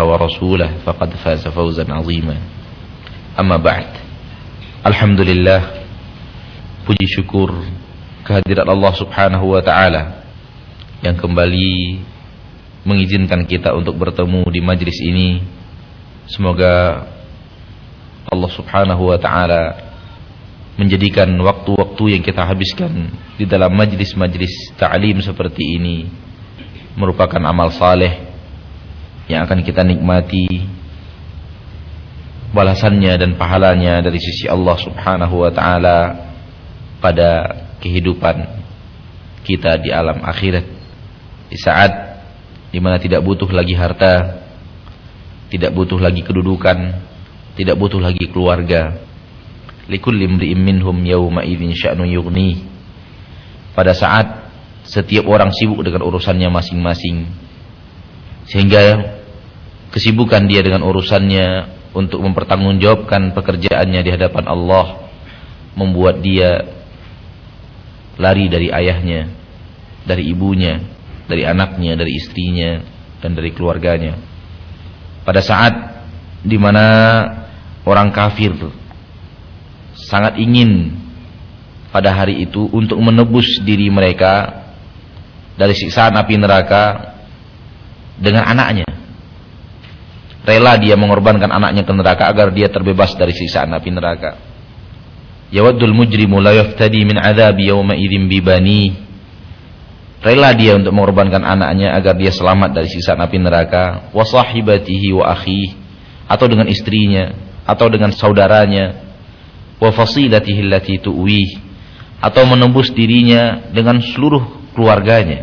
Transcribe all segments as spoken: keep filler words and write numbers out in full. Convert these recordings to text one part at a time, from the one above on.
ورسوله فقد فاز فوزا عظيما. أما بعد. Alhamdulillah, puji syukur kehadirat Allah Subhanahu wa taala yang kembali mengizinkan kita untuk bertemu di majlis ini. Semoga Allah Subhanahu wa taala menjadikan waktu-waktu yang kita habiskan di dalam majlis-majlis ta'lim seperti ini merupakan amal saleh yang akan kita nikmati balasannya dan pahalanya dari sisi Allah Subhanahu wa taala pada kehidupan kita di alam akhirat, di saat di mana tidak butuh lagi harta, tidak butuh lagi kedudukan, tidak butuh lagi keluarga. Likulli imri'in minhum yawma idzin sya'nun yughni. Pada saat setiap orang sibuk dengan urusannya masing-masing, sehingga kesibukan dia dengan urusannya untuk mempertanggungjawabkan pekerjaannya di hadapan Allah membuat dia lari dari ayahnya, dari ibunya, dari anaknya, dari istrinya, dan dari keluarganya. Pada saat di mana orang kafir sangat ingin pada hari itu untuk menebus diri mereka dari siksaan api neraka dengan anaknya. Rela dia mengorbankan anaknya ke neraka agar dia terbebas dari siksaan api neraka. Yawaddul mujrimu la yaftadi min adzabi yawma idzin bibani. Rela dia untuk mengorbankan anaknya agar dia selamat dari siksaan api neraka. Wa sahibatihi wa akhihi, atau dengan istrinya, atau dengan saudaranya. Wa fasilatihi allati tuwi, atau menembus dirinya dengan seluruh keluarganya.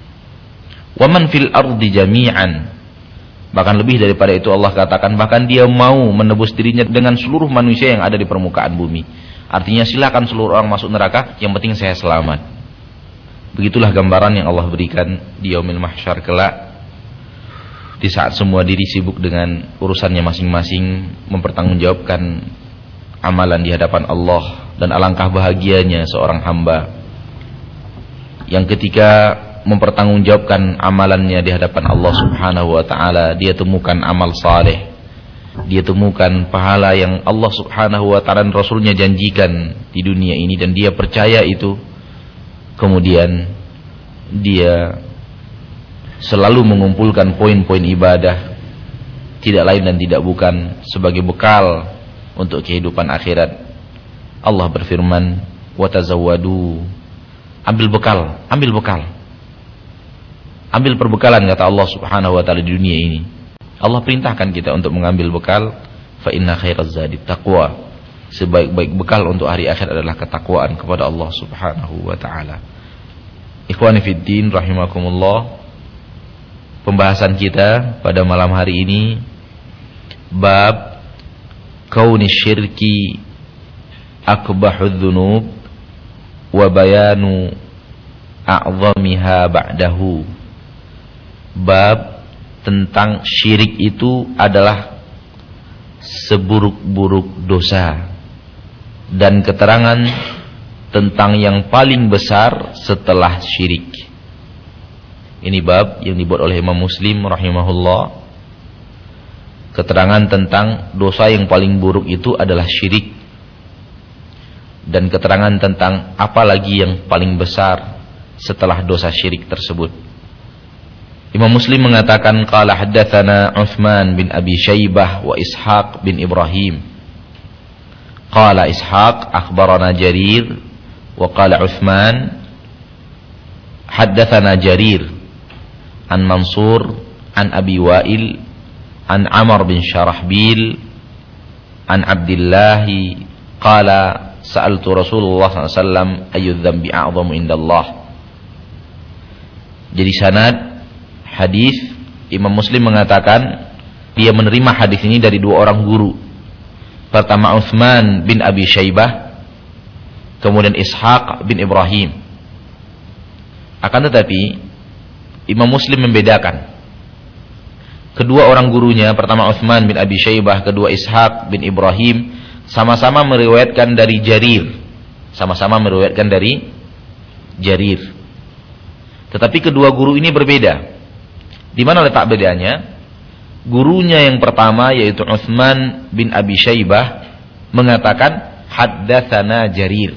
Wa man fil ardi jami'an. Bahkan lebih daripada itu Allah katakan, bahkan dia mau menebus dirinya dengan seluruh manusia yang ada di permukaan bumi. Artinya silakan seluruh orang masuk neraka, yang penting saya selamat. Begitulah gambaran yang Allah berikan di yaumil mahsyar kelak, di saat semua diri sibuk dengan urusannya masing-masing, mempertanggungjawabkan amalan di hadapan Allah. Dan alangkah bahagianya seorang hamba yang ketika mempertanggungjawabkan amalannya di hadapan Allah Subhanahu wa taala, dia temukan amal saleh, dia temukan pahala yang Allah Subhanahu wa taala dan Rasulnya janjikan di dunia ini, dan dia percaya itu. Kemudian dia selalu mengumpulkan poin-poin ibadah, tidak lain dan tidak bukan sebagai bekal untuk kehidupan akhirat. Allah berfirman, wa tazawwadu, ambil bekal, ambil bekal. Ambil perbekalan, kata Allah Subhanahu wa taala, di dunia ini. Allah perintahkan kita untuk mengambil bekal. Fa inna khairaz zadi taqwa. Sebaik-baik bekal untuk hari akhir adalah ketakwaan kepada Allah Subhanahu wa taala. Ikhwani fid din rahimakumullah. Pembahasan kita pada malam hari ini bab kauni syirki akbahudz dzunub wa bayanu a'zamiha ba'dahu. Bab tentang syirik itu adalah seburuk-buruk dosa, dan keterangan tentang yang paling besar setelah syirik. Ini bab yang dibuat oleh Imam Muslim rahimahullah. Keterangan tentang dosa yang paling buruk itu adalah syirik, dan keterangan tentang apa lagi yang paling besar setelah dosa syirik tersebut. Imam Muslim mengatakan, qala haddatsana Utsman bin Abi Syaibah wa Ishaq bin Ibrahim. Qala Ishaq akhbarana Jarir, wa qala Utsman haddatsana Jarir an Mansur an Abi Wa'il an Amr bin Syarahbil an Abdullah qala sa'altu Rasulullah sallallahu alaihi wasallam ayyudz dzambi a'zamu indallah. Jadi sanad hadis, Imam Muslim mengatakan dia menerima hadis ini dari dua orang guru. Pertama Utsman bin Abi Syaibah, kemudian Ishaq bin Ibrahim. Akan tetapi Imam Muslim membedakan kedua orang gurunya. Pertama Utsman bin Abi Syaibah, kedua Ishaq bin Ibrahim, sama-sama meriwayatkan dari Jarir. Sama-sama meriwayatkan dari Jarir. Tetapi kedua guru ini berbeda. Di mana letak bedanya? Gurunya yang pertama yaitu Utsman bin Abi Syaibah mengatakan haddatsana Jarir.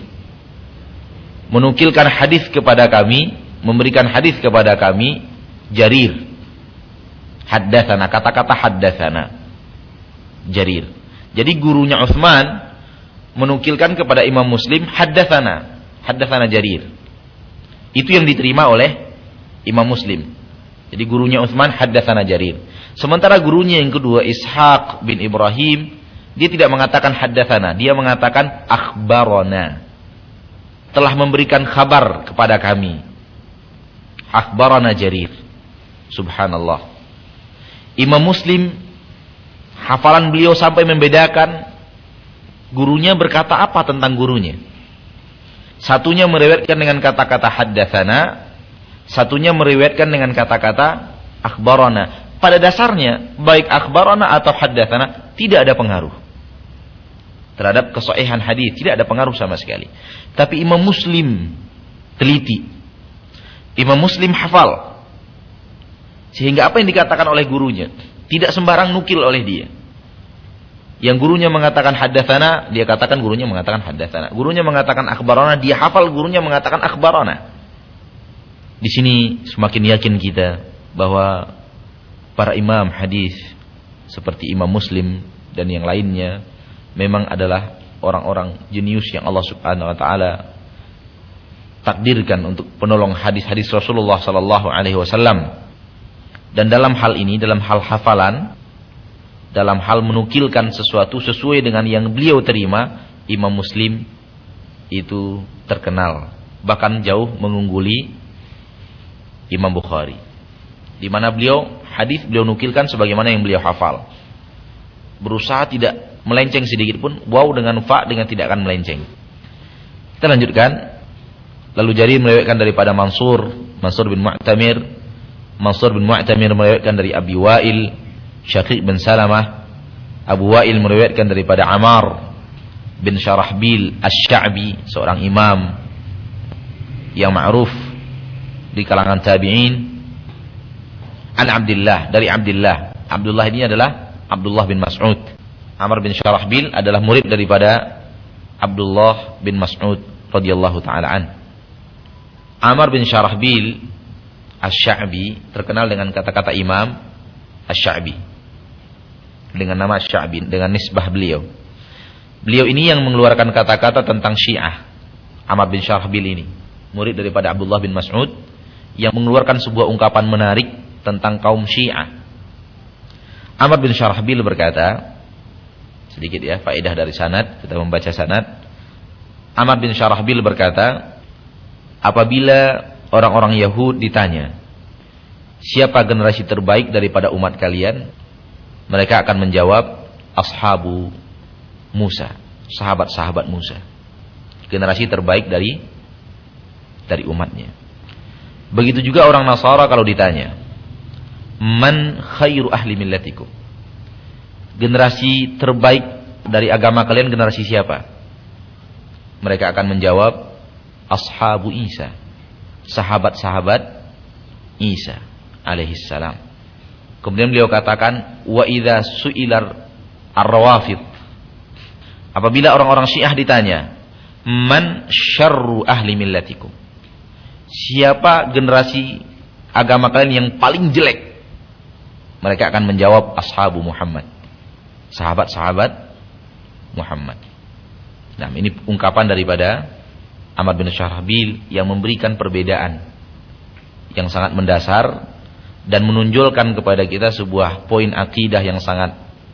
Menukilkan hadis kepada kami, memberikan hadis kepada kami Jarir. Haddatsana, kata-kata haddatsana Jarir. Jadi gurunya Utsman menukilkan kepada Imam Muslim haddatsana, haddatsana Jarir. Itu yang diterima oleh Imam Muslim. Jadi gurunya Utsman haddatsana Jarir. Sementara gurunya yang kedua Ishaq bin Ibrahim, dia tidak mengatakan haddatsana, dia mengatakan akhbarana. Telah memberikan kabar kepada kami. Akhbarana Jarir. Subhanallah. Imam Muslim hafalan beliau sampai membedakan gurunya berkata apa tentang gurunya. Satunya meriwayatkan dengan kata-kata haddatsana, satunya meriwayatkan dengan kata-kata akhbarana. Pada dasarnya baik akhbarana atau haddatsana tidak ada pengaruh terhadap kesahihan hadis, tidak ada pengaruh sama sekali. Tapi Imam Muslim teliti. Imam Muslim hafal. Sehingga apa yang dikatakan oleh gurunya tidak sembarang nukil oleh dia. Yang gurunya mengatakan haddatsana, dia katakan gurunya mengatakan haddatsana. Gurunya mengatakan akhbarana, dia hafal gurunya mengatakan akhbarana. Di sini semakin yakin kita bahwa para imam hadis seperti Imam Muslim dan yang lainnya memang adalah orang-orang jenius yang Allah Subhanahu wa taala takdirkan untuk penolong hadis-hadis Rasulullah sallallahu alaihi wasallam. Dan dalam hal ini, dalam hal hafalan, dalam hal menukilkan sesuatu sesuai dengan yang beliau terima, Imam Muslim itu terkenal, bahkan jauh mengungguli Imam Bukhari. Di mana beliau hadis beliau nukilkan sebagaimana yang beliau hafal. Berusaha tidak melenceng sedikit pun, waw dengan fa dengan tidak akan melenceng. Kita lanjutkan. Lalu Jarir meriwayatkan daripada Mansur, Mansur bin Mu'tamir, Mansur bin Mu'tamir meriwayatkan dari Abi Wa'il, Syaqiq bin Salamah. Abu Wa'il meriwayatkan daripada Ammar bin Syarahbil Asy-Sya'bi, seorang imam yang ma'ruf di kalangan tabi'in. An Abdullah, dari Abdullah. Abdullah ini adalah Abdullah bin Mas'ud. Ammar bin Syarahbil adalah murid daripada Abdullah bin Mas'ud radhiyallahu taala an. Ammar bin Syarahbil Asy-Sya'bi terkenal dengan kata-kata Imam Asy-Sya'bi, dengan nama Asy-Sya'bi, dengan nisbah beliau. Beliau ini yang mengeluarkan kata-kata tentang Syiah. Ammar bin Syarahbil ini murid daripada Abdullah bin Mas'ud yang mengeluarkan sebuah ungkapan menarik tentang kaum Syiah. Ammar bin Syarahbil berkata, sedikit ya faedah dari sanad, kita membaca sanad. Ammar bin Syarahbil berkata, apabila orang-orang Yahud ditanya, siapa generasi terbaik daripada umat kalian? Mereka akan menjawab, ashabu Musa, sahabat-sahabat Musa. Generasi terbaik dari dari umatnya. Begitu juga orang Nasara kalau ditanya, man khairu ahli millatikum? Generasi terbaik dari agama kalian generasi siapa? Mereka akan menjawab, ashabu Isa, sahabat-sahabat Isa alaihi salam. Kemudian beliau katakan, wa idza su'ilar ar-rawafid, apabila orang-orang Syiah ditanya, man syarru ahli millatikum? Siapa generasi agama kalian yang paling jelek? Mereka akan menjawab, ashabu Muhammad, sahabat-sahabat Muhammad. Nah, ini ungkapan daripada Ammar bin Syarahbil yang memberikan perbedaan yang sangat mendasar dan menunjukkan kepada kita sebuah poin akidah yang sangat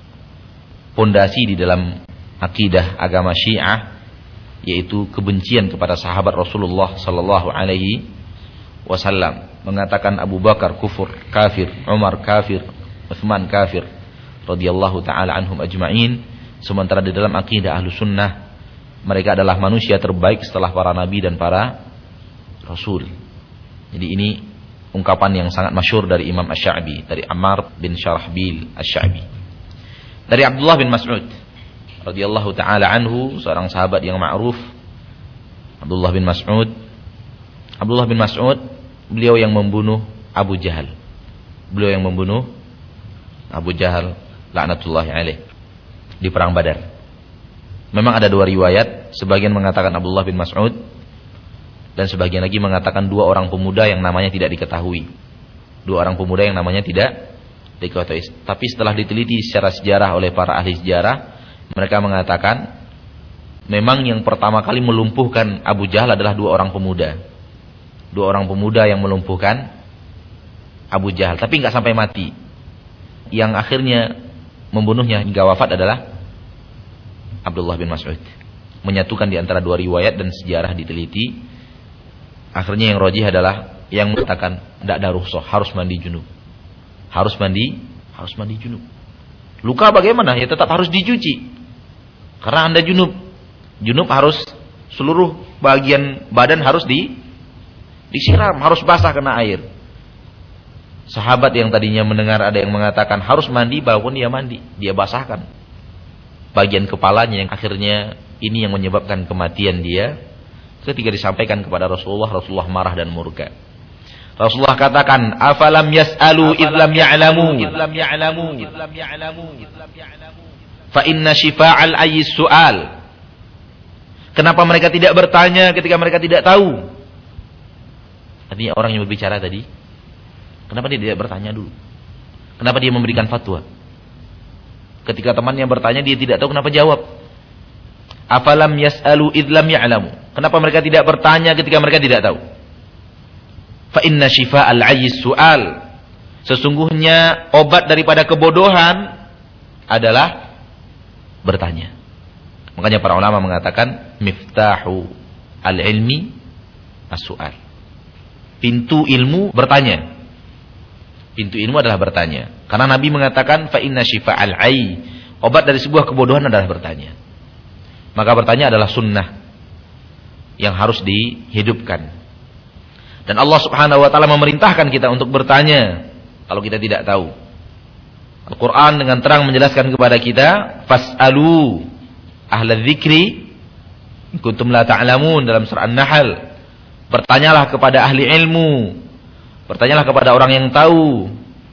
pondasi di dalam akidah agama Syiah, yaitu kebencian kepada sahabat Rasulullah sallallahu alaihi wasallam. Mengatakan Abu Bakar kufur, kafir, Umar kafir, Utsman kafir radhiyallahu taala anhum ajma'in. Sementara di dalam akidah Ahlus Sunnah, mereka adalah manusia terbaik setelah para nabi dan para rasul. Jadi ini ungkapan yang sangat masyhur dari Imam Asy-Sya'bi, dari Ammar bin Syarahbil Asy-Sya'bi. Dari Abdullah bin Mas'ud radhiyallahu taala anhu, seorang sahabat yang ma'ruf. Abdullah bin Mas'ud, Abdullah bin Mas'ud, beliau yang membunuh Abu Jahal. Beliau yang membunuh Abu Jahal laknatullahi alaih di perang Badar. Memang ada dua riwayat, sebagian mengatakan Abdullah bin Mas'ud dan sebagian lagi mengatakan dua orang pemuda yang namanya tidak diketahui. Dua orang pemuda yang namanya tidak diketahui. Tapi setelah diteliti secara sejarah oleh para ahli sejarah, mereka mengatakan memang yang pertama kali melumpuhkan Abu Jahal adalah dua orang pemuda. Dua orang pemuda yang melumpuhkan Abu Jahal, tapi nggak sampai mati. Yang akhirnya membunuhnya hingga wafat adalah Abdullah bin Mas'ud. Menyatukan di antara dua riwayat dan sejarah diteliti, akhirnya yang rajih adalah yang mengatakan tidak ada rukhsah, harus mandi junub. Harus mandi, harus mandi junub. Luka bagaimana? Ya tetap harus dicuci. Karena Anda junub. Junub harus seluruh bagian badan harus di disiram, harus basah kena air. Sahabat yang tadinya mendengar ada yang mengatakan harus mandi, walaupun dia mandi, dia basahkan bagian kepalanya, yang akhirnya ini yang menyebabkan kematian dia. Ketika disampaikan kepada Rasulullah, Rasulullah marah dan murka. Rasulullah katakan, afalam yas'alu idlam ya'lamu fa inna shifa'al ayyis su'al. Kenapa mereka tidak bertanya ketika mereka tidak tahu? Artinya orang yang berbicara tadi, kenapa dia tidak bertanya dulu? Kenapa dia memberikan fatwa? Ketika temannya bertanya dia tidak tahu, kenapa jawab? Afalam yas'alu idlam ya'lamu. Kenapa mereka tidak bertanya ketika mereka tidak tahu? Fa inna shifa'al ayyis su'al. Sesungguhnya obat daripada kebodohan adalah bertanya. Makanya para ulama mengatakan miftahu al-ilmi as-su'al. Pintu ilmu bertanya. Pintu ilmu adalah bertanya. Karena Nabi mengatakan fa inna shifa'al ayy. Obat dari sebuah kebodohan adalah bertanya. Maka bertanya adalah sunnah yang harus dihidupkan. Dan Allah Subhanahu wa taala memerintahkan kita untuk bertanya kalau kita tidak tahu. Al-Qur'an dengan terang menjelaskan kepada kita, fas'alu ahla dzikri in kuntum la ta'lamun, dalam surah An-Nahl. Bertanyalah kepada ahli ilmu. Bertanyalah kepada orang yang tahu.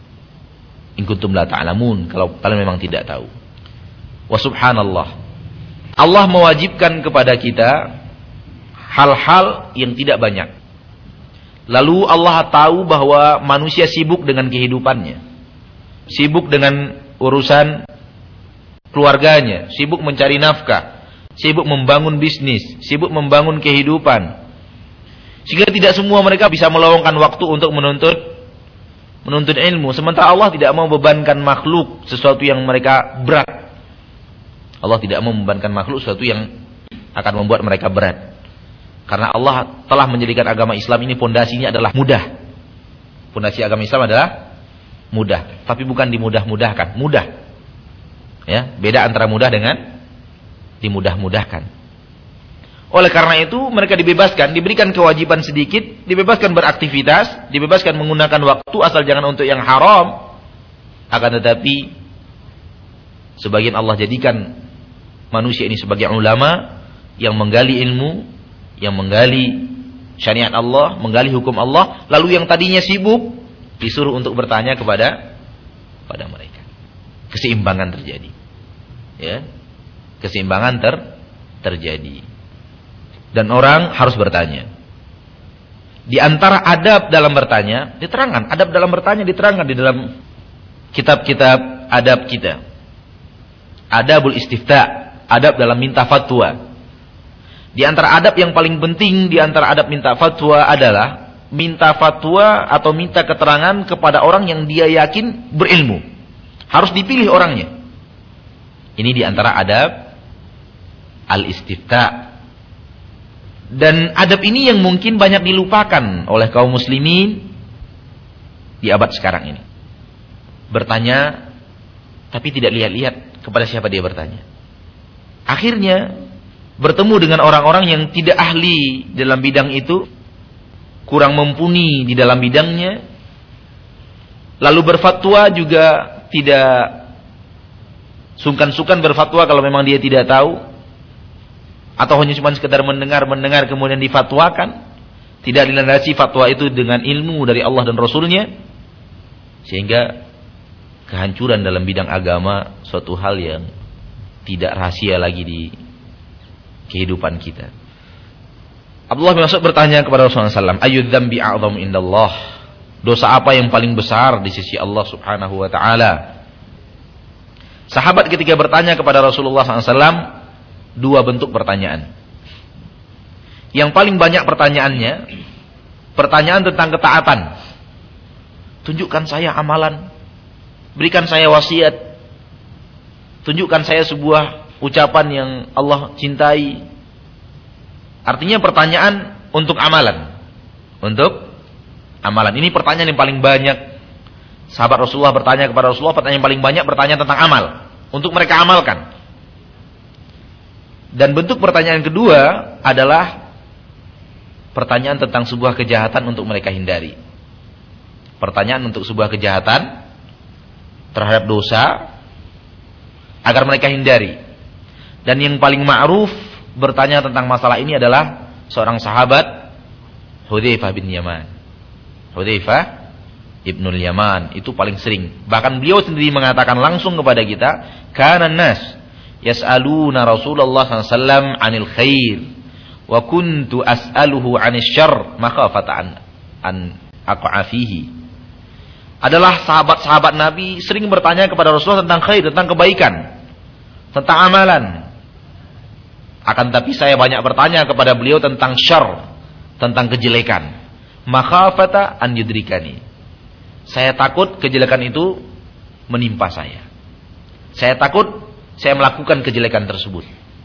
In kuntum la ta'lamun, kalau kalian memang tidak tahu. Wa subhanallah. Allah mewajibkan kepada kita hal-hal yang tidak banyak. Lalu Allah tahu bahwa manusia sibuk dengan kehidupannya. Sibuk dengan urusan keluarganya, sibuk mencari nafkah, sibuk membangun bisnis, sibuk membangun kehidupan. Sehingga tidak semua mereka bisa meluangkan waktu untuk menuntut menuntut ilmu. Sementara Allah tidak mau membebankan makhluk sesuatu yang mereka berat. Allah tidak mau membebankan makhluk sesuatu yang akan membuat mereka berat. Karena Allah telah menjadikan agama Islam ini pondasinya adalah mudah. Pondasi agama Islam adalah mudah, tapi bukan dimudah-mudahkan, mudah. Ya, beda antara mudah dengan dimudah-mudahkan. Oleh karena itu mereka dibebaskan, diberikan kewajiban sedikit, dibebaskan beraktivitas, dibebaskan menggunakan waktu asal jangan untuk yang haram. Akan tetapi sebagian Allah jadikan manusia ini sebagai ulama yang menggali ilmu, yang menggali syariat Allah, menggali hukum Allah, lalu yang tadinya sibuk disuruh untuk bertanya kepada pada mereka. Keseimbangan terjadi. Ya. Keseimbangan ter terjadi. Dan orang harus bertanya. Di antara adab dalam bertanya, diterangkan, adab dalam bertanya diterangkan di dalam kitab-kitab adab kita. Adabul istifta, adab dalam minta fatwa. Di antara adab yang paling penting di antara adab minta fatwa adalah minta fatwa atau minta keterangan kepada orang yang dia yakin berilmu. Harus dipilih orangnya. Ini di antara adab al-istifta. Dan adab ini yang mungkin banyak dilupakan oleh kaum muslimin di abad sekarang ini. Bertanya tapi tidak lihat-lihat kepada siapa dia bertanya. Akhirnya bertemu dengan orang-orang yang tidak ahli dalam bidang itu, kurang mumpuni di dalam bidangnya, lalu berfatwa juga tidak sungkan-sungkan berfatwa kalau memang dia tidak tahu, atau hanya cuma sekedar mendengar-mendengar kemudian difatwakan, tidak dilandasi fatwa itu dengan ilmu dari Allah dan Rasulnya, sehingga kehancuran dalam bidang agama suatu hal yang tidak rahasia lagi di kehidupan kita. Abdullah bin Mas'ud bertanya kepada Rasulullah sallallahu alaihi wasallam, "Ayyudz dzambi a'dhamu indallah?" Dosa apa yang paling besar di sisi Allah Subhanahu wa taala? Sahabat ketika bertanya kepada Rasulullah sallallahu alaihi wasallam, dua bentuk pertanyaan. Yang paling banyak pertanyaannya, pertanyaan tentang ketaatan. Tunjukkan saya amalan, berikan saya wasiat, tunjukkan saya sebuah ucapan yang Allah cintai. Artinya pertanyaan untuk amalan. Untuk amalan. Ini pertanyaan yang paling banyak. Sahabat Rasulullah bertanya kepada Rasulullah, pertanyaan yang paling banyak bertanya tentang amal. Untuk mereka amalkan. Dan bentuk pertanyaan kedua adalah pertanyaan tentang sebuah kejahatan untuk mereka hindari. Pertanyaan untuk sebuah kejahatan terhadap dosa agar mereka hindari. Dan yang paling ma'ruf bertanya tentang masalah ini adalah seorang sahabat, Hudzaifah bin Yaman. Hudzaifah Ibnul Yaman itu paling sering. Bahkan beliau sendiri mengatakan langsung kepada kita, kana nas yas'aluna Rasulullah sallallahu alaihi wasallam 'anil khair wa kuntu as'aluhu 'anil syarr makhafata an an aqa'a fihi. Adalah sahabat-sahabat Nabi sering bertanya kepada Rasulullah tentang khair, tentang kebaikan, tentang amalan. Akan tapi saya banyak bertanya kepada beliau tentang syarr, tentang kejelekan. Makhafata an yudrikani. Saya takut kejelekan itu menimpa saya. Saya takut saya melakukan kejelekan tersebut.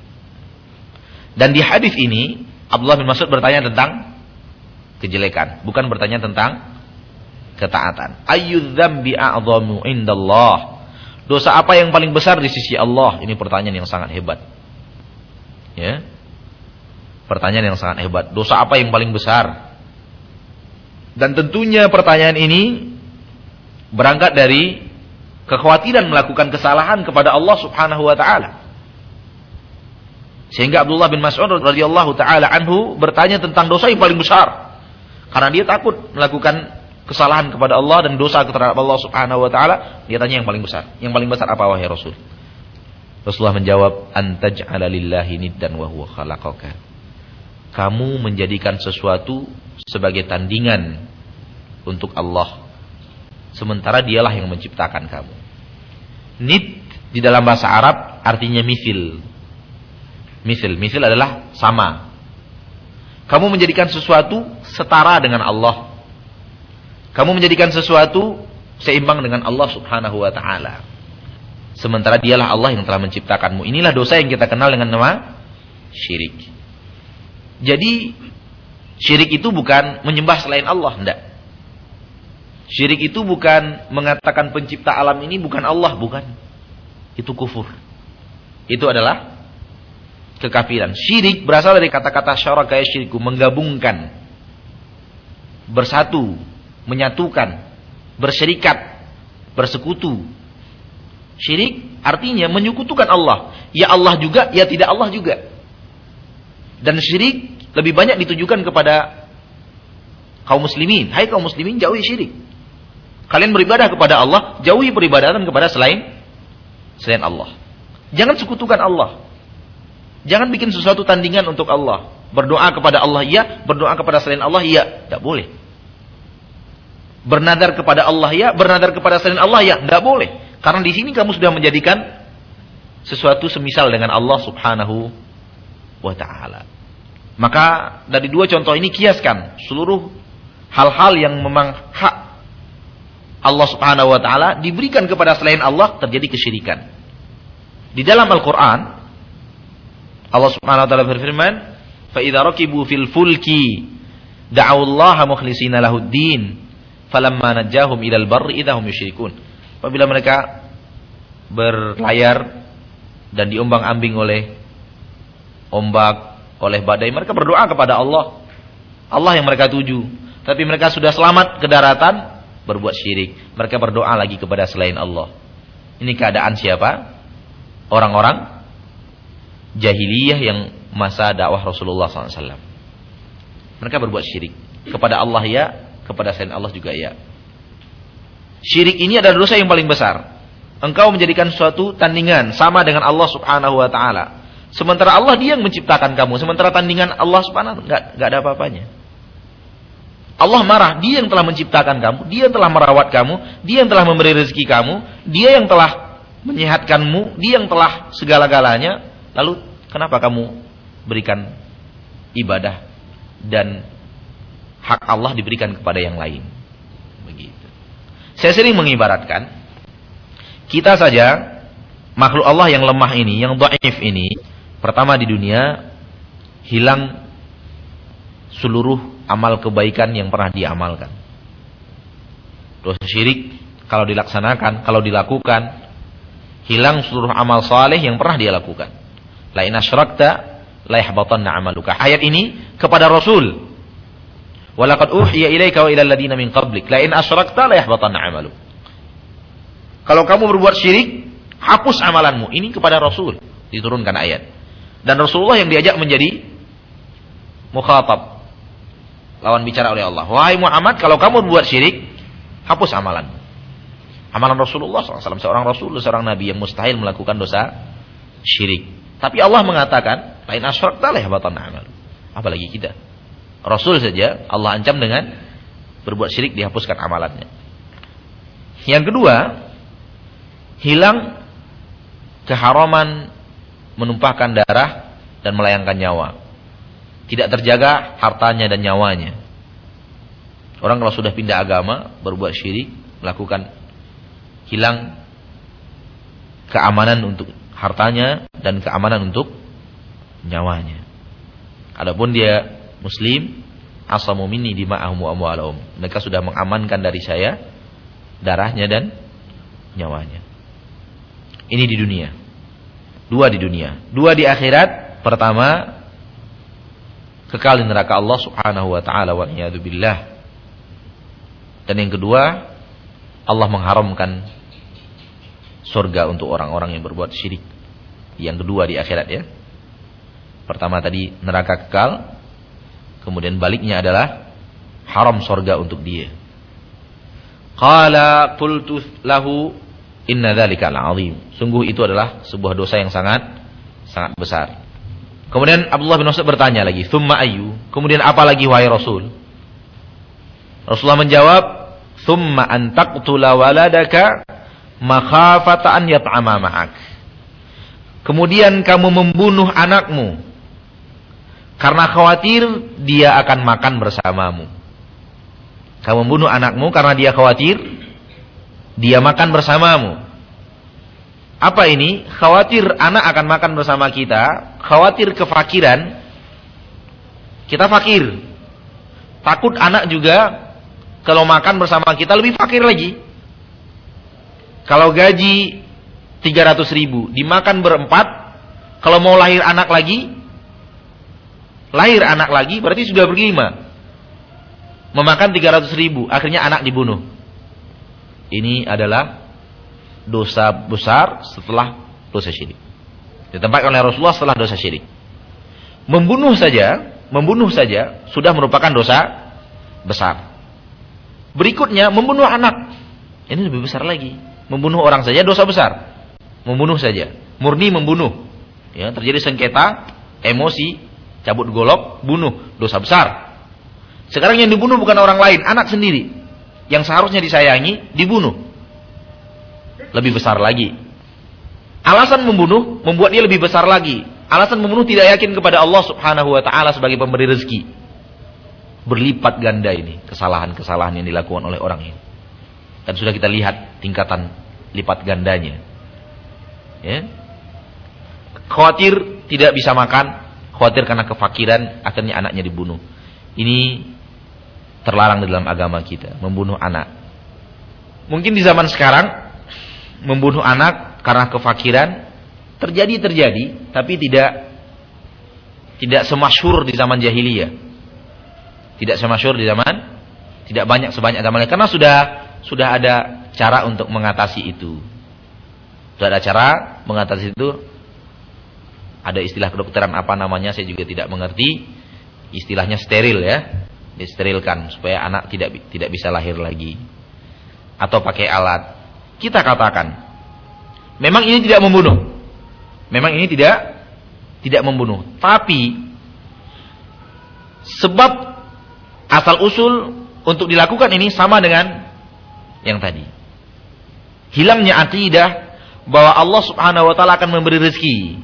Dan di hadis ini Abdullah bin Mas'ud bertanya tentang kejelekan, bukan bertanya tentang ketaatan. Ayyudz dzambi a'dhamu indallah? Dosa apa yang paling besar di sisi Allah? Ini pertanyaan yang sangat hebat. Ya. Pertanyaan yang sangat hebat. Dosa apa yang paling besar? Dan tentunya pertanyaan ini berangkat dari kekhawatiran melakukan kesalahan kepada Allah Subhanahu wa taala. Sehingga Abdullah bin Mas'ud radhiyallahu taala anhu bertanya tentang dosa yang paling besar. Karena dia takut melakukan kesalahan kepada Allah dan dosa terhadap Allah Subhanahu wa taala, dia tanya yang paling besar. Yang paling besar apa wahai Rasul? Rasulullah menjawab, "Antaj'ala lillahi niddan wa huwa khalaqaka." Kamu menjadikan sesuatu sebagai tandingan untuk Allah, sementara dialah yang menciptakan kamu. Nid di dalam bahasa Arab artinya mithil. Mithil, mithil adalah sama. Kamu menjadikan sesuatu setara dengan Allah. Kamu menjadikan sesuatu seimbang dengan Allah Subhanahu wa taala. Sementara dialah Allah yang telah menciptakanmu. Inilah dosa yang kita kenal dengan nama syirik. Jadi syirik itu bukan menyembah selain Allah, enggak. Syirik itu bukan mengatakan pencipta alam ini bukan Allah, bukan. Itu kufur. Itu adalah kekafiran. Syirik berasal dari kata-kata syaraka syiriku, menggabungkan, bersatu, menyatukan, berserikat, bersekutu. Syirik artinya menyekutukan Allah. Ya Allah juga, ya tidak Allah juga. Dan syirik lebih banyak ditujukan kepada kaum muslimin. Hai kaum muslimin, jauhi syirik. Kalian beribadah kepada Allah, jauhi peribadatan kepada selain selain Allah. Jangan sekutukan Allah. Jangan bikin sesuatu tandingan untuk Allah. Berdoa kepada Allah iya, berdoa kepada selain Allah iya, tidak boleh. Bernadar kepada Allah ya, bernadar kepada selain Allah ya, tidak boleh. Karena di sini kamu sudah menjadikan sesuatu semisal dengan Allah Subhanahu wa taala. Maka dari dua contoh ini kiaskan seluruh hal-hal yang memang hak Allah Subhanahu wa taala diberikan kepada selain Allah, terjadi kesyirikan. Di dalam Al-Qur'an Allah Subhanahu wa taala berfirman, "Fa idza rakibu fil fulki da'allaha mukhlishina lahuddin, falamma najahum ilal barri idza hum yusyrikun." Apabila mereka berlayar dan diombang-ambing oleh ombak, oleh badai, mereka berdoa kepada Allah. Allah yang mereka tuju. Tapi mereka sudah selamat ke daratan, berbuat syirik. Mereka berdoa lagi kepada selain Allah. Ini keadaan siapa? Orang-orang jahiliyah yang masa dakwah Rasulullah shallallahu alaihi wasallam. Mereka berbuat syirik. Kepada Allah ya, kepada selain Allah juga ya. Syirik ini adalah dosa yang paling besar. Engkau menjadikan suatu tandingan sama dengan Allah Subhanahu wa taala. Sementara Allah dia yang menciptakan kamu, sementara tandingan Allah Subhanahu enggak enggak ada apa-apanya. Allah marah, dia yang telah menciptakan kamu, dia yang telah merawat kamu, dia yang telah memberi rezeki kamu, dia yang telah menyehatkanmu, dia yang telah segala-galanya. Lalu kenapa kamu berikan ibadah dan hak Allah diberikan kepada yang lain? Begitu. Saya sering mengibaratkan kita saja, makhluk Allah yang lemah ini, yang dhaif ini, pertama di dunia hilang seluruh amal kebaikan yang pernah diamalkan. Dosa syirik kalau dilaksanakan, kalau dilakukan, hilang seluruh amal saleh yang pernah dia lakukan. La in asyrakta la yahbatanna 'amaluka. Ayat ini kepada Rasul. Wa laqad uhiya ilaika wa ilal ladina min qablik la in asyrakta la yahbatanna 'amaluka. Kalau kamu berbuat syirik, hapus amalanmu. Ini kepada Rasul diturunkan ayat. Dan Rasulullah yang diajak menjadi mukhatab, lawan bicara oleh Allah. Wahai Muhammad, kalau kamu berbuat syirik, hapus amalanmu. Amalan Rasulullah shallallahu alaihi wasallam, seorang Rasul, seorang Nabi yang mustahil melakukan dosa syirik. Tapi Allah mengatakan, lain asyrakta la yahbatanna 'amalu. Apalagi kita. Rasul saja Allah ancam dengan berbuat syirik dihapuskan amalannya. Yang kedua, hilang keharaman menumpahkan darah dan melayangkan nyawa. Tidak terjaga hartanya dan nyawanya. Orang kalau sudah pindah agama, berbuat syirik, melakukan, hilang keamanan untuk hartanya dan keamanan untuk nyawanya. Adapun dia muslim, asamu minni dima'ahum wa amwalahum. Mereka sudah mengamankan dari saya darahnya dan nyawanya. Ini di dunia. Dua di dunia. Dua di akhirat. Pertama, kekal di neraka Allah Subhanahu wa taala wa iyadu billah. Dan yang kedua, Allah mengharamkan surga untuk orang-orang yang berbuat syirik. Yang kedua di akhirat ya. Pertama tadi neraka kekal, kemudian baliknya adalah haram surga untuk dia. Qala qultu lahu inna dzalika al'azim. Sungguh itu adalah sebuah dosa yang sangat sangat besar. Kemudian Abdullah bin Mas'ud bertanya lagi, "Tsumma ayyu?" Kemudian apa lagi wahai Rasul? Rasulullah menjawab, "Tsumma an taqtula waladaka makhafata an yat'ama ma'ak." Kemudian kamu membunuh anakmu karena khawatir dia akan makan bersamamu. Kamu membunuh anakmu karena dia khawatir dia makan bersamamu. Apa ini? Khawatir anak akan makan bersama kita, khawatir kefakiran. Kita fakir. Takut anak juga kalau makan bersama kita lebih fakir lagi. Kalau gaji tiga ratus ribu, dimakan berempat, kalau mau lahir anak lagi, lahir anak lagi berarti sudah berlima. Memakan tiga ratus ribu, akhirnya anak dibunuh. Ini adalah dosa besar setelah dosa syirik. Ditempatkan oleh Rasulullah setelah dosa syirik. Membunuh saja, membunuh saja sudah merupakan dosa besar. Berikutnya membunuh anak. Ini lebih besar lagi. Membunuh orang saja dosa besar. Membunuh saja, murni membunuh. Ya, terjadi sengketa, emosi, cabut golok, bunuh, dosa besar. Sekarang yang dibunuh bukan orang lain, anak sendiri. Yang seharusnya disayangi, dibunuh. Lebih besar lagi. Alasan membunuh membuat dia lebih besar lagi. Alasan membunuh tidak yakin kepada Allah Subhanahu wa taala sebagai pemberi rezeki. Berlipat ganda ini kesalahan-kesalahan yang dilakukan oleh orang ini. Dan sudah kita lihat tingkatan lipat gandanya. Ya. Khawatir tidak bisa makan, khawatir karena kefakiran, akhirnya anaknya dibunuh. Ini terlarang di dalam agama kita, membunuh anak. Mungkin di zaman sekarang membunuh anak karena kefakiran terjadi-terjadi, tapi tidak tidak semasyhur di zaman jahiliyah. Tidak semasyhur di zaman, tidak banyak sebanyak zaman lain, karena sudah sudah ada cara untuk mengatasi itu. Sudah ada cara mengatasi itu. Ada istilah kedokteran apa namanya saya juga tidak mengerti. Istilahnya steril ya. Disterilkan supaya anak tidak tidak bisa lahir lagi. Atau pakai alat. Kita katakan Memang ini tidak membunuh. Memang ini tidak tidak membunuh. Tapi sebab asal usul untuk dilakukan ini sama dengan yang tadi. Hilangnya akidah bahwa Allah Subhanahu wa taala akan memberi rezeki.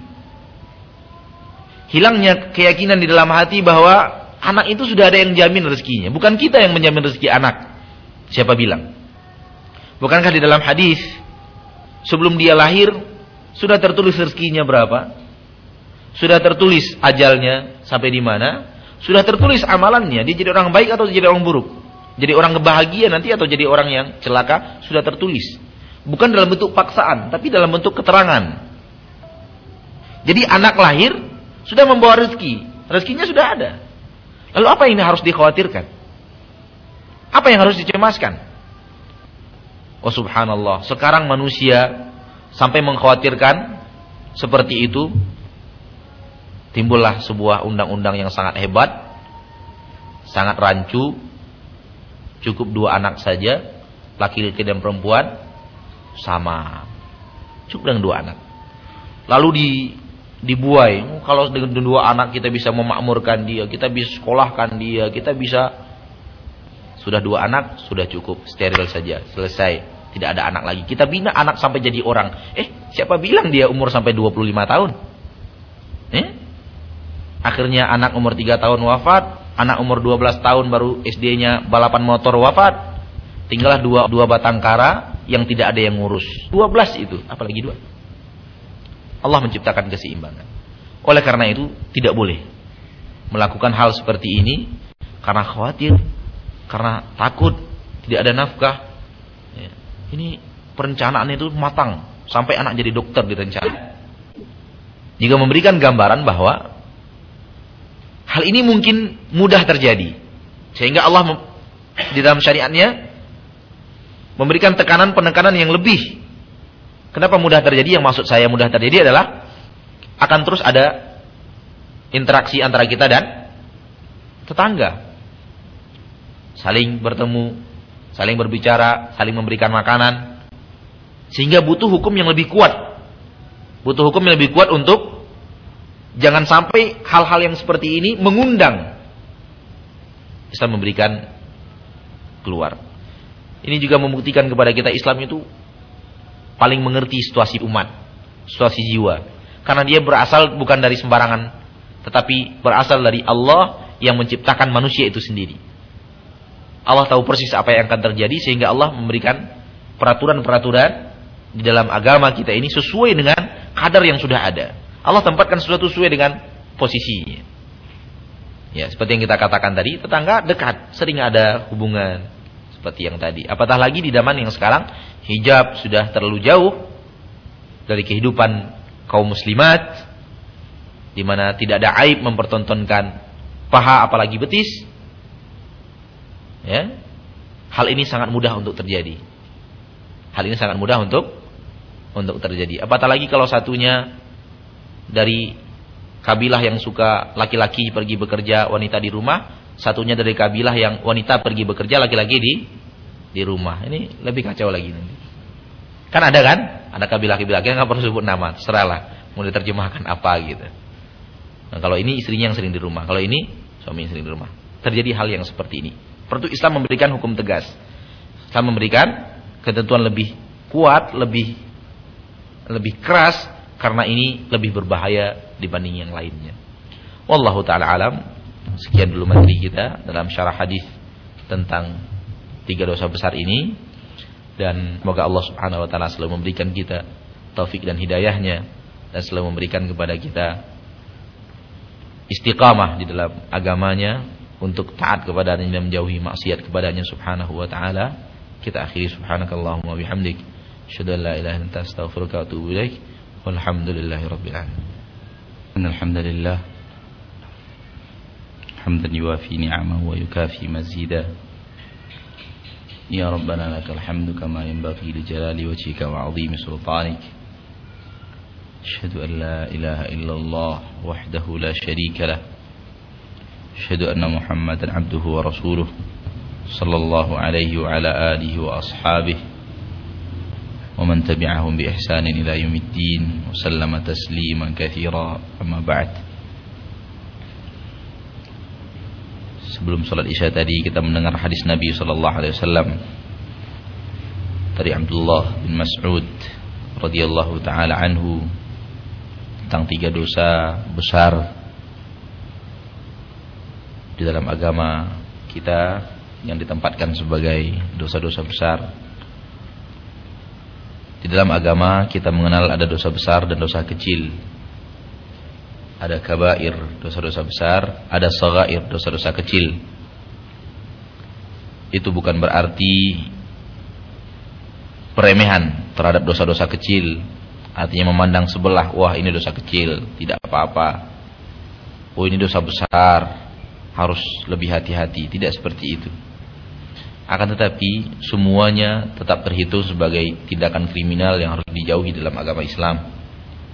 Hilangnya keyakinan di dalam hati bahwa anak itu sudah ada yang jamin rezekinya. Bukan kita yang menjamin rezeki anak. Siapa bilang? Bukankah di dalam hadis sebelum dia lahir sudah tertulis rezekinya berapa? Sudah tertulis ajalnya sampai di mana? Sudah tertulis amalannya, dia jadi orang baik atau jadi orang buruk? Jadi orang bahagia nanti atau jadi orang yang celaka? Sudah tertulis. Bukan dalam bentuk paksaan, tapi dalam bentuk keterangan. Jadi anak lahir sudah membawa rezeki. Rezekinya sudah ada. Lalu apa yang harus dikhawatirkan? Apa yang harus dicemaskan? Oh subhanallah, sekarang manusia sampai mengkhawatirkan seperti itu. Timbullah sebuah undang-undang yang sangat hebat, sangat rancu. Cukup dua anak saja, laki-laki dan perempuan, sama. Cukup dengan dua anak. Lalu di dibuai, kalau dengan dua anak kita bisa memakmurkan dia, kita bisa sekolahkan dia, kita bisa. Sudah dua anak, sudah cukup, steril saja, selesai. Tidak ada anak lagi. Kita bina anak sampai jadi orang. Eh, siapa bilang dia umur sampai dua puluh lima tahun? Eh? Akhirnya anak umur tiga tahun wafat, anak umur dua belas tahun baru S D-nya balapan motor wafat. Tinggallah dua, dua batang kara yang tidak ada yang ngurus. dua belas itu, apalagi dua. Allah menciptakan keseimbangan. Oleh karena itu, tidak boleh melakukan hal seperti ini karena khawatir, karena takut tidak ada nafkah. Ya. Ini perencanaan itu matang sampai anak jadi dokter direncana. Jika memberikan gambaran bahwa hal ini mungkin mudah terjadi, sehingga Allah di dalam syariatnya memberikan tekanan-penekanan yang lebih. Kenapa mudah terjadi? Yang maksud saya mudah terjadi adalah akan terus ada interaksi antara kita dan tetangga. Saling bertemu, saling berbicara, saling memberikan makanan. Sehingga butuh hukum yang lebih kuat. Butuh hukum yang lebih kuat untuk jangan sampai hal-hal yang seperti ini mengundang Islam memberikan keluar. Ini juga membuktikan kepada kita Islam itu paling mengerti situasi umat, situasi jiwa. Karena dia berasal bukan dari sembarangan, tetapi berasal dari Allah yang menciptakan manusia itu sendiri. Allah tahu persis apa yang akan terjadi, sehingga Allah memberikan peraturan-peraturan di dalam agama kita ini sesuai dengan kadar yang sudah ada. Allah tempatkan sesuatu sesuai dengan posisinya. Ya, seperti yang kita katakan tadi, tetangga dekat, sering ada hubungan seperti yang tadi. Apatah lagi di zaman yang sekarang hijab sudah terlalu jauh dari kehidupan kaum muslimat, di mana tidak ada aib mempertontonkan paha apalagi betis. Ya, hal ini sangat mudah untuk terjadi. Hal ini sangat mudah untuk untuk terjadi. Apatah lagi kalau satunya dari kabilah yang suka laki-laki pergi bekerja, wanita di rumah, satunya dari kabilah yang wanita pergi bekerja, laki-laki di di rumah. Ini lebih kacau lagi nanti. Kan ada kan? Ada kabilah-kabilah, kita nggak perlu sebut nama, terserahlah mau diterjemahkan apa gitu. Nah, kalau ini istrinya yang sering di rumah, kalau ini suami yang sering di rumah. Terjadi hal yang seperti ini. Perlu Islam memberikan hukum tegas. Islam memberikan ketentuan lebih kuat, lebih lebih keras, karena ini lebih berbahaya dibanding yang lainnya. Wallahu ta'ala alam. Sekian dulu materi kita dalam syarah hadis tentang tiga dosa besar ini. Dan semoga Allah subhanahu wa ta'ala selalu memberikan kita taufik dan hidayahnya, dan selalu memberikan kepada kita istiqamah di dalam agamanya, untuk taat kepadanya dan menjauhi maksiat kepadanya subhanahu wa ta'ala. Kita akhiri subhanakallahumma wa bihamdik, asyhadu an la ilaha illa anta astaghfiruka wa atubu ilaik. Walhamdulillahi rabbil alamin. Alhamdulillah hamdan yuwafi ni'amahu wa yukafi mazida. Ya Rabbana lakal hamdu kama yanbaghi li jalali wajhika wa 'azimi sultanik. Asyhadu an la ilaha illallah wahdahu la syarika lah. Asyhadu anna Muhammadan 'abduhu wa rasuluh sallallahu alaihi wa ala alihi wa ashabihi wa man ومن تبعهم بإحسان إلى يوم الدين وسلم تسليما كثيرا أما بعد. Sebelum salat Isya tadi kita mendengar hadis Nabi sallallahu alaihi wasallam dari Abdullah bin Mas'ud radhiyallahu taala anhu tentang tiga dosa besar di dalam agama kita yang ditempatkan sebagai dosa-dosa besar. Di dalam agama kita mengenal ada dosa besar dan dosa kecil. Ada kabair, dosa-dosa besar, ada shaghair, dosa-dosa kecil. Itu bukan berarti peremehan terhadap dosa-dosa kecil. Artinya memandang sebelah, wah ini dosa kecil, tidak apa-apa. Oh ini dosa besar, harus lebih hati-hati. Tidak seperti itu. Akan tetapi semuanya tetap terhitung sebagai tindakan kriminal yang harus dijauhi dalam agama Islam.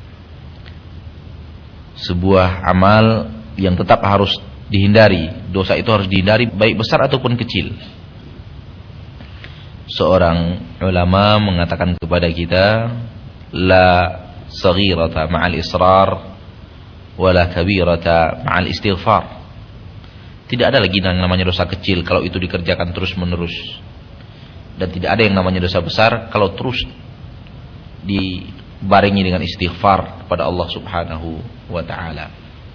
Sebuah amal yang tetap harus dihindari. Dosa itu harus dihindari baik besar ataupun kecil. Seorang ulama mengatakan kepada kita, la saghirata ma'al israr wala kabirata ma'al istighfar. Tidak ada lagi yang namanya dosa kecil kalau itu dikerjakan terus menerus. Dan tidak ada yang namanya dosa besar kalau terus dibarengi dengan istighfar kepada Allah subhanahu wa ta'ala.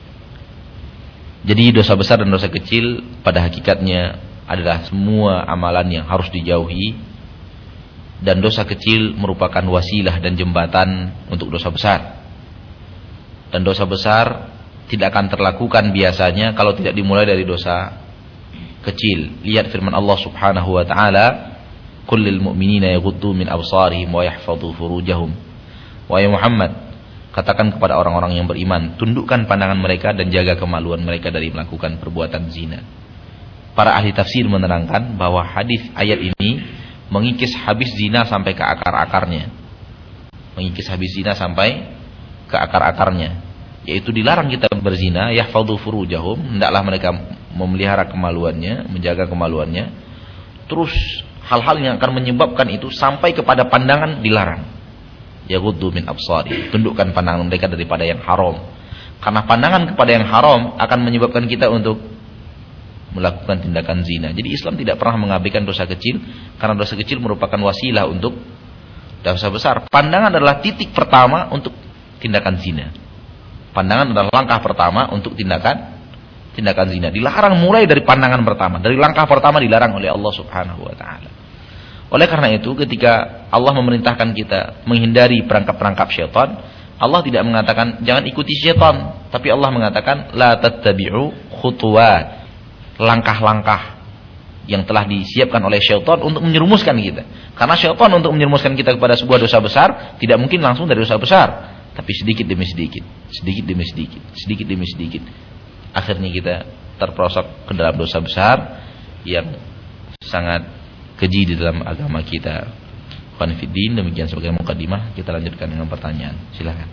Jadi dosa besar dan dosa kecil pada hakikatnya adalah semua amalan yang harus dijauhi. Dan dosa kecil merupakan wasilah dan jembatan untuk dosa besar. Dan dosa besar tidak akan terlakukan biasanya kalau tidak dimulai dari dosa kecil. Lihat firman Allah subhanahu wa ta'ala, qul lil mu'minina yaghuddu min absarihim wa yahfadhu furujahum. Wahai Muhammad, katakan kepada orang-orang yang beriman, tundukkan pandangan mereka dan jaga kemaluan mereka dari melakukan perbuatan zina. Para ahli tafsir menerangkan bahwa hadis ayat ini mengikis habis zina sampai ke akar-akarnya. Mengikis habis zina sampai ke akar-akarnya. Yaitu dilarang kita berzina, yahfadhu furujahum, hendaklah mereka memelihara kemaluannya, menjaga kemaluannya. Terus hal-hal yang akan menyebabkan itu sampai kepada pandangan dilarang. Yaghuddu min absari, tundukkan pandangan mereka daripada yang haram. Karena pandangan kepada yang haram akan menyebabkan kita untuk melakukan tindakan zina. Jadi Islam tidak pernah mengabaikan dosa kecil, karena dosa kecil merupakan wasilah untuk dosa besar. Pandangan adalah titik pertama untuk tindakan zina. Pandangan adalah langkah pertama untuk tindakan tindakan zina. Dilarang mulai dari pandangan pertama, dari langkah pertama dilarang oleh Allah Subhanahu wa taala. Oleh karena itu ketika Allah memerintahkan kita menghindari perangkap-perangkap syaitan, Allah tidak mengatakan jangan ikuti syaitan, tapi Allah mengatakan la tattabi'u khutuwat, langkah-langkah yang telah disiapkan oleh syaitan untuk menyerumuskan kita. Karena syaitan untuk menyerumuskan kita kepada sebuah dosa besar tidak mungkin langsung dari dosa besar, tapi sedikit demi sedikit, sedikit demi sedikit, sedikit demi sedikit. Akhirnya kita terperosok ke dalam dosa besar yang sangat keji di dalam agama kita. Khonifuddin, demikian sebagai mukadimah. Kita lanjutkan dengan pertanyaan. Silakan.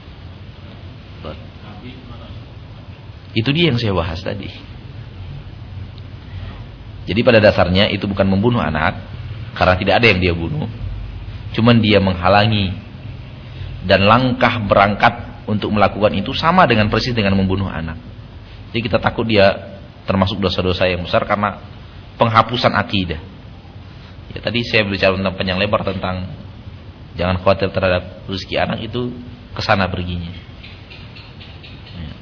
Itu dia yang saya bahas tadi. Jadi pada dasarnya itu bukan membunuh anak, karena tidak ada yang dia bunuh. Cuman dia menghalangi. Dan langkah berangkat untuk melakukan itu sama dengan persis dengan membunuh anak. Jadi kita takut dia termasuk dosa-dosa yang besar karena penghapusan akidah. Ya, tadi saya berbicara tentang panjang lebar tentang jangan khawatir terhadap rezeki anak, itu kesana perginya. Ya.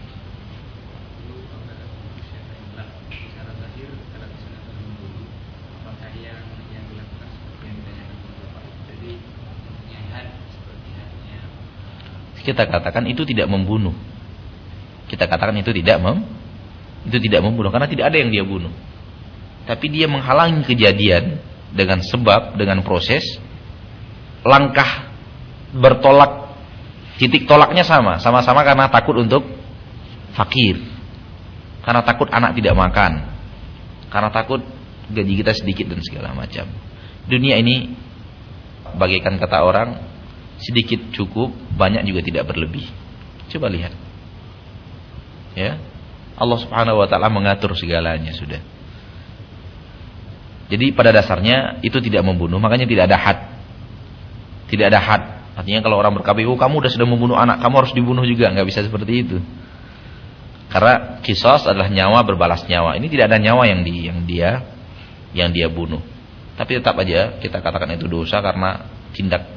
Kita katakan itu tidak membunuh. Kita katakan itu tidak mem, itu tidak membunuh karena tidak ada yang dia bunuh. Tapi dia menghalangi kejadian dengan sebab, dengan proses, langkah bertolak, titik tolaknya sama, sama-sama karena takut untuk fakir, karena takut anak tidak makan, karena takut gaji kita sedikit dan segala macam. Dunia ini bagaikan kata orang, sedikit cukup, banyak juga tidak berlebih. Coba lihat, ya, Allah Subhanahu Wa Taala mengatur segalanya sudah. Jadi pada dasarnya itu tidak membunuh, makanya tidak ada had. Tidak ada had. Artinya kalau orang berkelahi, oh kamu sudah sudah membunuh anak, kamu harus dibunuh juga. Nggak bisa seperti itu. Karena qisas adalah nyawa berbalas nyawa. Ini tidak ada nyawa yang di yang dia yang dia bunuh. Tapi tetap aja kita katakan itu dosa karena tindak.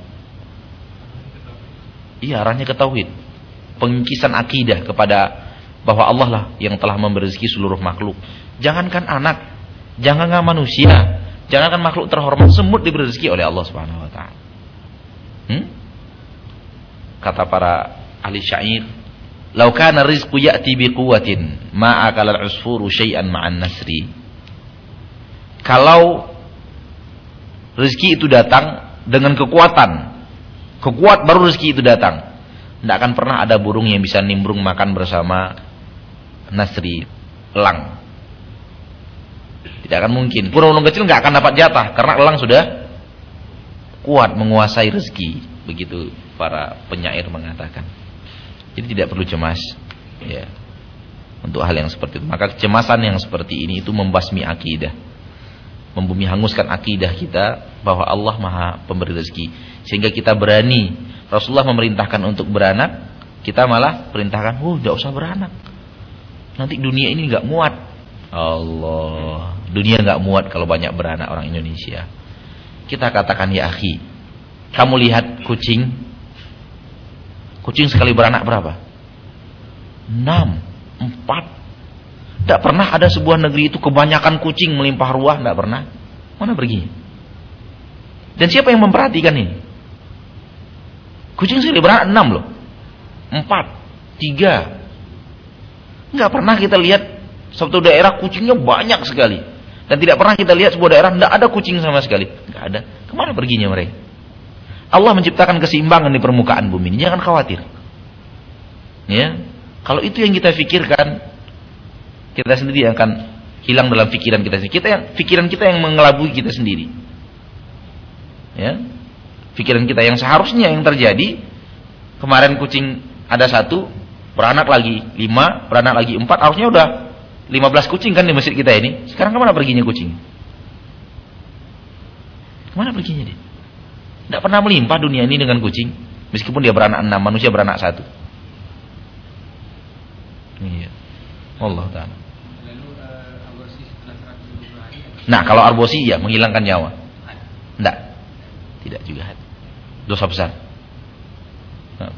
Iya, arahnya ke tauhid. Pengikisan akidah kepada bahwa Allah lah yang telah memberi rezeki seluruh makhluk. Jangankan anak, jangankan manusia, jangankan makhluk terhormat, semut diberi rezeki oleh Allah Subhanahu wa taala. Hmm? Kata para ahli syair, "Lau kana rizqu ya'ti biquwwatin, ma akala al-usfuru syai'an ma'an nasri." Kalau rezeki itu datang dengan kekuatan, kekuat baru rezeki itu datang. Tidak akan pernah ada burung yang bisa nimbrung makan bersama nasri, elang. Tidak akan mungkin. Burung-burung kecil nggak akan dapat jatah karena elang sudah kuat menguasai rezeki. Begitu para penyair mengatakan. Jadi tidak perlu cemas, ya, untuk hal yang seperti itu. Maka kecemasan yang seperti ini itu membasmi akidah, membumi hanguskan akidah kita bahwa Allah Maha Pemberi rezeki, sehingga kita berani. Rasulullah memerintahkan untuk beranak, kita malah perintahkan, oh, tidak usah beranak. Nanti dunia ini nggak muat. Allah, dunia nggak muat kalau banyak beranak orang Indonesia. Kita katakan, ya akhi, kamu lihat kucing, kucing sekali beranak berapa? Enam, empat. Tidak pernah ada sebuah negeri itu kebanyakan kucing melimpah ruah, tidak pernah. Mana perginya? Dan siapa yang memperhatikan ini? Kucing sekali beranak enam loh, empat, tiga. Nggak pernah kita lihat suatu daerah kucingnya banyak sekali, dan tidak pernah kita lihat sebuah daerah tidak ada kucing sama sekali. Nggak ada. Kemana perginya mereka? Allah menciptakan keseimbangan di permukaan bumi ini. Jangan khawatir. Ya, kalau itu yang kita pikirkan, kita sendiri akan hilang dalam pikiran kita sendiri. Kita yang pikiran kita yang mengelabui kita sendiri. Ya. Pikiran kita yang seharusnya yang terjadi, kemarin kucing ada satu, beranak lagi lima, beranak lagi empat, harusnya udah lima belas kucing kan di masjid kita ini. Sekarang kemana perginya kucing? Kemana perginya dia? Tidak pernah melimpah dunia ini dengan kucing, meskipun dia beranak enam, manusia beranak satu. Iya, Allah Ta'ala. Nah, kalau arbosi ya menghilangkan nyawa. Tidak, tidak juga hati. Dosa besar. Nah.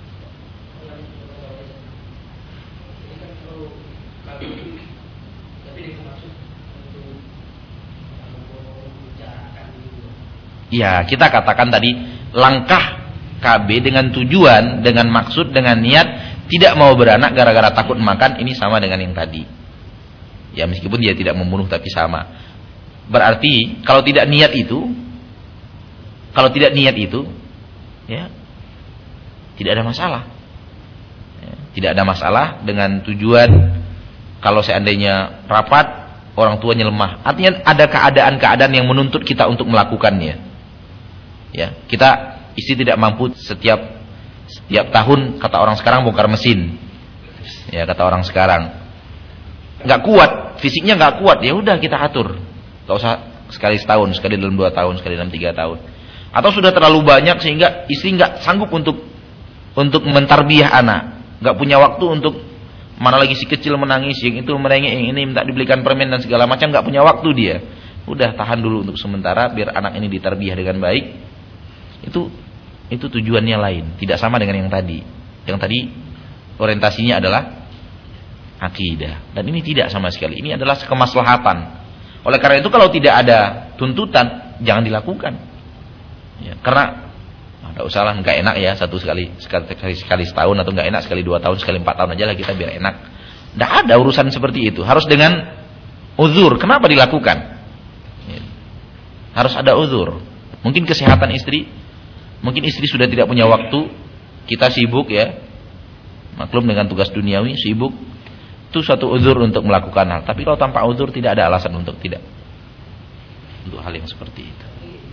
Ya, kita katakan tadi langkah K B dengan tujuan, dengan maksud, dengan niat tidak mau beranak gara-gara takut makan, ini sama dengan yang tadi. Ya, meskipun dia tidak membunuh tapi sama. Berarti kalau tidak niat itu, kalau tidak niat itu, ya, tidak ada masalah. Ya, tidak ada masalah dengan tujuan kalau seandainya rapat, orang tuanya lemah. Artinya ada keadaan-keadaan yang menuntut kita untuk melakukannya. Ya, kita istri tidak mampu setiap setiap tahun, kata orang sekarang, bongkar mesin. Ya, kata orang sekarang. Nggak kuat, fisiknya nggak kuat, ya udah kita atur. Nggak usah sekali setahun, sekali dalam dua tahun, sekali dalam tiga tahun. Atau sudah terlalu banyak sehingga istri nggak sanggup untuk untuk mentarbiyah anak, nggak punya waktu untuk, mana lagi si kecil menangis, yang itu merengek, yang ini minta dibelikan permen dan segala macam, nggak punya waktu dia. Udah tahan dulu untuk sementara biar anak ini ditarbiyah dengan baik. Itu itu tujuannya lain, tidak sama dengan yang tadi. Yang tadi orientasinya adalah akidah, dan ini tidak sama sekali. Ini adalah kemaslahatan. Oleh karena itu kalau tidak ada tuntutan, jangan dilakukan. Ya, karena ada usaha nggak enak ya satu sekali sekali, sekali sekali setahun, atau nggak enak sekali dua tahun, sekali empat tahun aja lah kita biar enak. Tidak ada urusan seperti itu. Harus dengan uzur. Kenapa dilakukan? Ya, harus ada uzur. Mungkin kesehatan istri, mungkin istri sudah tidak punya waktu, kita sibuk ya, maklum dengan tugas duniawi, sibuk. Itu suatu uzur untuk melakukan hal. Tapi kalau tanpa uzur tidak ada alasan untuk tidak, untuk hal yang seperti itu.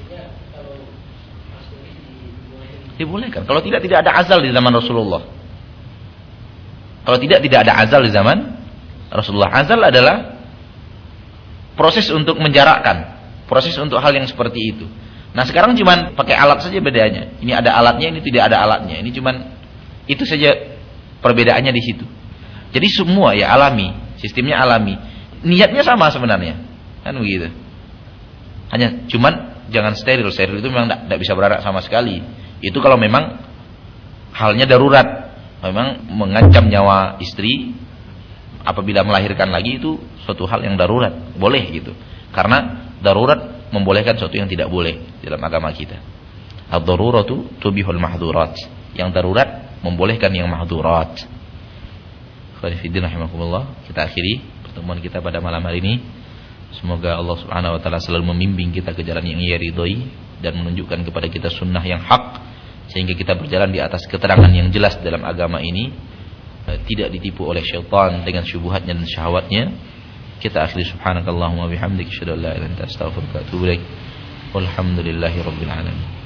Dibolehkan. Kalau tidak, tidak ada azal di zaman Rasulullah. Kalau tidak, tidak ada azal di zaman Rasulullah. Azal adalah proses untuk menjarakkan, proses untuk hal yang seperti itu. Nah sekarang cuman pakai alat saja bedanya. Ini ada alatnya, ini tidak ada alatnya. Ini cuman itu saja perbedaannya di situ. Jadi semua ya alami, sistemnya alami. Niatnya sama sebenarnya, kan begitu. Hanya cuman jangan steril. Steril itu memang tidak bisa beranak sama sekali. Itu kalau memang halnya darurat, memang mengancam nyawa istri apabila melahirkan lagi, itu suatu hal yang darurat, boleh gitu. Karena darurat membolehkan sesuatu yang tidak boleh dalam agama kita. Ad-daruratu tubihul mahdhurat. Yang darurat membolehkan yang mahdhurat. Khairuddin rahimakumullah. Kita akhiri pertemuan kita pada malam hari ini. Semoga Allah Subhanahu wa taala selalu membimbing kita ke jalan yang Ia ridhoi dan menunjukkan kepada kita sunnah yang hak, sehingga kita berjalan di atas keterangan yang jelas dalam agama ini, tidak ditipu oleh syaitan dengan syubhatnya dan syahwatnya. Kita akhiri subhanakallahumma bihamdika asyhadu an la ilaha illa anta astaghfiruka wa atubu ilaik. Walhamdulillahirabbil alamin.